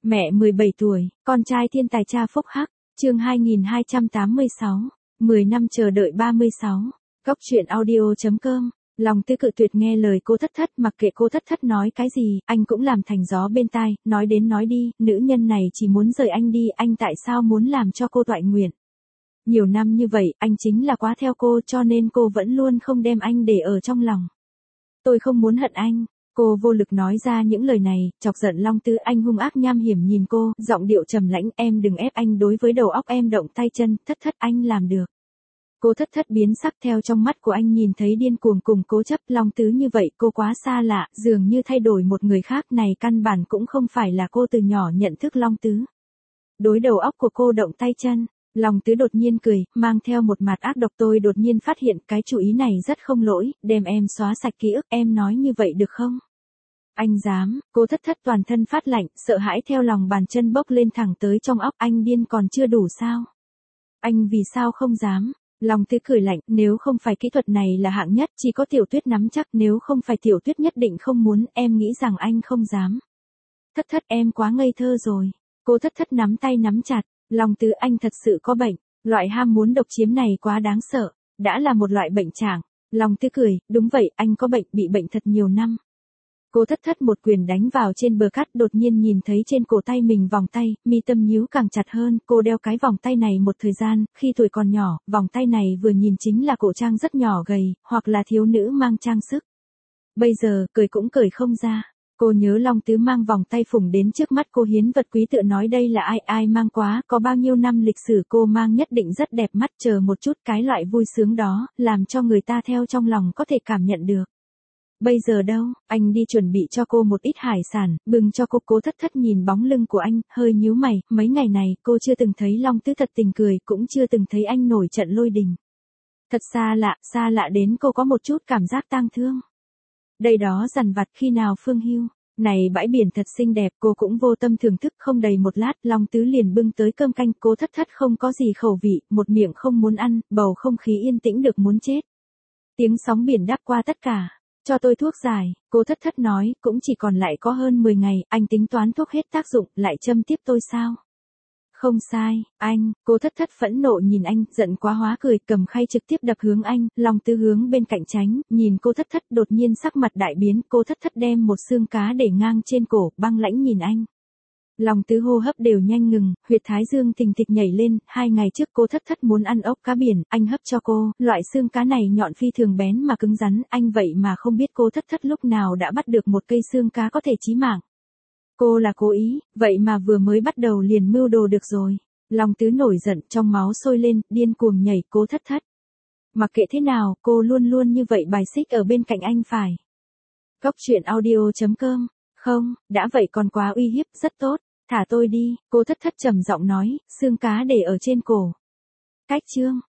Mẹ 17 tuổi, con trai thiên tài cha phúc hắc, chương 2286, 10 năm chờ đợi 36. Góc truyện audio.com. Lòng Tư cự tuyệt nghe lời cô Thất Thất, mặc kệ cô Thất Thất nói cái gì, anh cũng làm thành gió bên tai, nói đến nói đi, nữ nhân này chỉ muốn rời anh đi, anh tại sao muốn làm cho cô toại nguyện. Nhiều năm như vậy, anh chính là quá theo cô, cho nên cô vẫn luôn không đem anh để ở trong lòng. Tôi không muốn hận anh. Cô vô lực nói ra những lời này, chọc giận Long Tư. Anh hung ác nham hiểm nhìn cô, giọng điệu trầm lãnh, em đừng ép anh, đối với đầu óc em động tay chân, Thất Thất anh làm được. Cô Thất Thất biến sắc, theo trong mắt của anh nhìn thấy điên cuồng cùng cố chấp. Long Tứ như vậy cô quá xa lạ, dường như thay đổi một người khác, này căn bản cũng không phải là cô từ nhỏ nhận thức Long Tứ. Đối đầu óc của cô động tay chân. Long Tứ đột nhiên cười, mang theo một mặt ác độc. Tôi đột nhiên phát hiện cái chủ ý này rất không lỗi, đem em xóa sạch ký ức, em nói như vậy được không? Anh dám. Cô Thất Thất toàn thân phát lạnh, sợ hãi theo lòng bàn chân bốc lên thẳng tới trong óc. Anh điên còn chưa đủ sao? Anh vì sao không dám? Long Tứ cười lạnh, nếu không phải kỹ thuật này là hạng nhất, chỉ có Tiểu Tuyết nắm chắc, nếu không phải Tiểu Tuyết nhất định không muốn, em nghĩ rằng anh không dám. Thất Thất em quá ngây thơ rồi. Cô Thất Thất nắm tay nắm chặt. Long Tứ anh thật sự có bệnh, loại ham muốn độc chiếm này quá đáng sợ, đã là một loại bệnh trạng. Long Tứ cười, đúng vậy, anh có bệnh, bị bệnh thật nhiều năm. Cô Thất Thất một quyền đánh vào trên bờ cát, đột nhiên nhìn thấy trên cổ tay mình vòng tay, mi tâm nhíu càng chặt hơn. Cô đeo cái vòng tay này một thời gian, khi tuổi còn nhỏ, vòng tay này vừa nhìn chính là cổ trang rất nhỏ gầy, hoặc là thiếu nữ mang trang sức. Bây giờ, cười cũng cười không ra. Cô nhớ Long Tứ mang vòng tay phủng đến trước mắt cô, hiến vật quý tự nói đây là ai mang quá, có bao nhiêu năm lịch sử cô mang nhất định rất đẹp mắt, chờ một chút, cái loại vui sướng đó, làm cho người ta theo trong lòng có thể cảm nhận được. Bây giờ đâu, anh đi chuẩn bị cho cô một ít hải sản, bưng cho cô. Cô Thất Thất nhìn bóng lưng của anh, hơi nhíu mày, mấy ngày này cô chưa từng thấy Long Tứ thật tình cười, cũng chưa từng thấy anh nổi trận lôi đình. Thật xa lạ đến cô có một chút cảm giác tang thương. Đây đó dằn vặt khi nào Phương Hưu, này bãi biển thật xinh đẹp, cô cũng vô tâm thưởng thức. Không đầy một lát, Long Tứ liền bưng tới cơm canh. Cô Thất Thất không có gì khẩu vị, một miệng không muốn ăn, bầu không khí yên tĩnh được muốn chết. Tiếng sóng biển đáp qua tất cả. Cho tôi thuốc giải, cô Thất Thất nói, cũng chỉ còn lại có hơn 10 ngày, anh tính toán thuốc hết tác dụng, lại châm tiếp tôi sao? Không sai, anh. Cô Thất Thất phẫn nộ nhìn anh, giận quá hóa cười, cầm khay trực tiếp đập hướng anh. Long Tứ hướng bên cạnh tránh, nhìn cô Thất Thất, đột nhiên sắc mặt đại biến. Cô Thất Thất đem một xương cá để ngang trên cổ, băng lãnh nhìn anh. Long Tứ hô hấp đều nhanh ngừng, huyệt thái dương thình thịch nhảy lên. 2 ngày trước cô Thất Thất muốn ăn ốc cá biển, anh hấp cho cô, loại xương cá này nhọn phi thường bén mà cứng rắn, anh vậy mà không biết cô Thất Thất lúc nào đã bắt được một cây xương cá có thể chí mạng. Cô là cố ý, vậy mà vừa mới bắt đầu liền mưu đồ được rồi. Long Tứ nổi giận, trong máu sôi lên, điên cuồng nhảy. Cô Thất Thất, mặc kệ thế nào, cô luôn luôn như vậy bài xích ở bên cạnh anh phải. Góc truyện audio.com. Không, đã vậy còn quá uy hiếp, rất tốt. Thả tôi đi, cô Thất Thất trầm giọng nói, xương cá để ở trên cổ. Cách chương.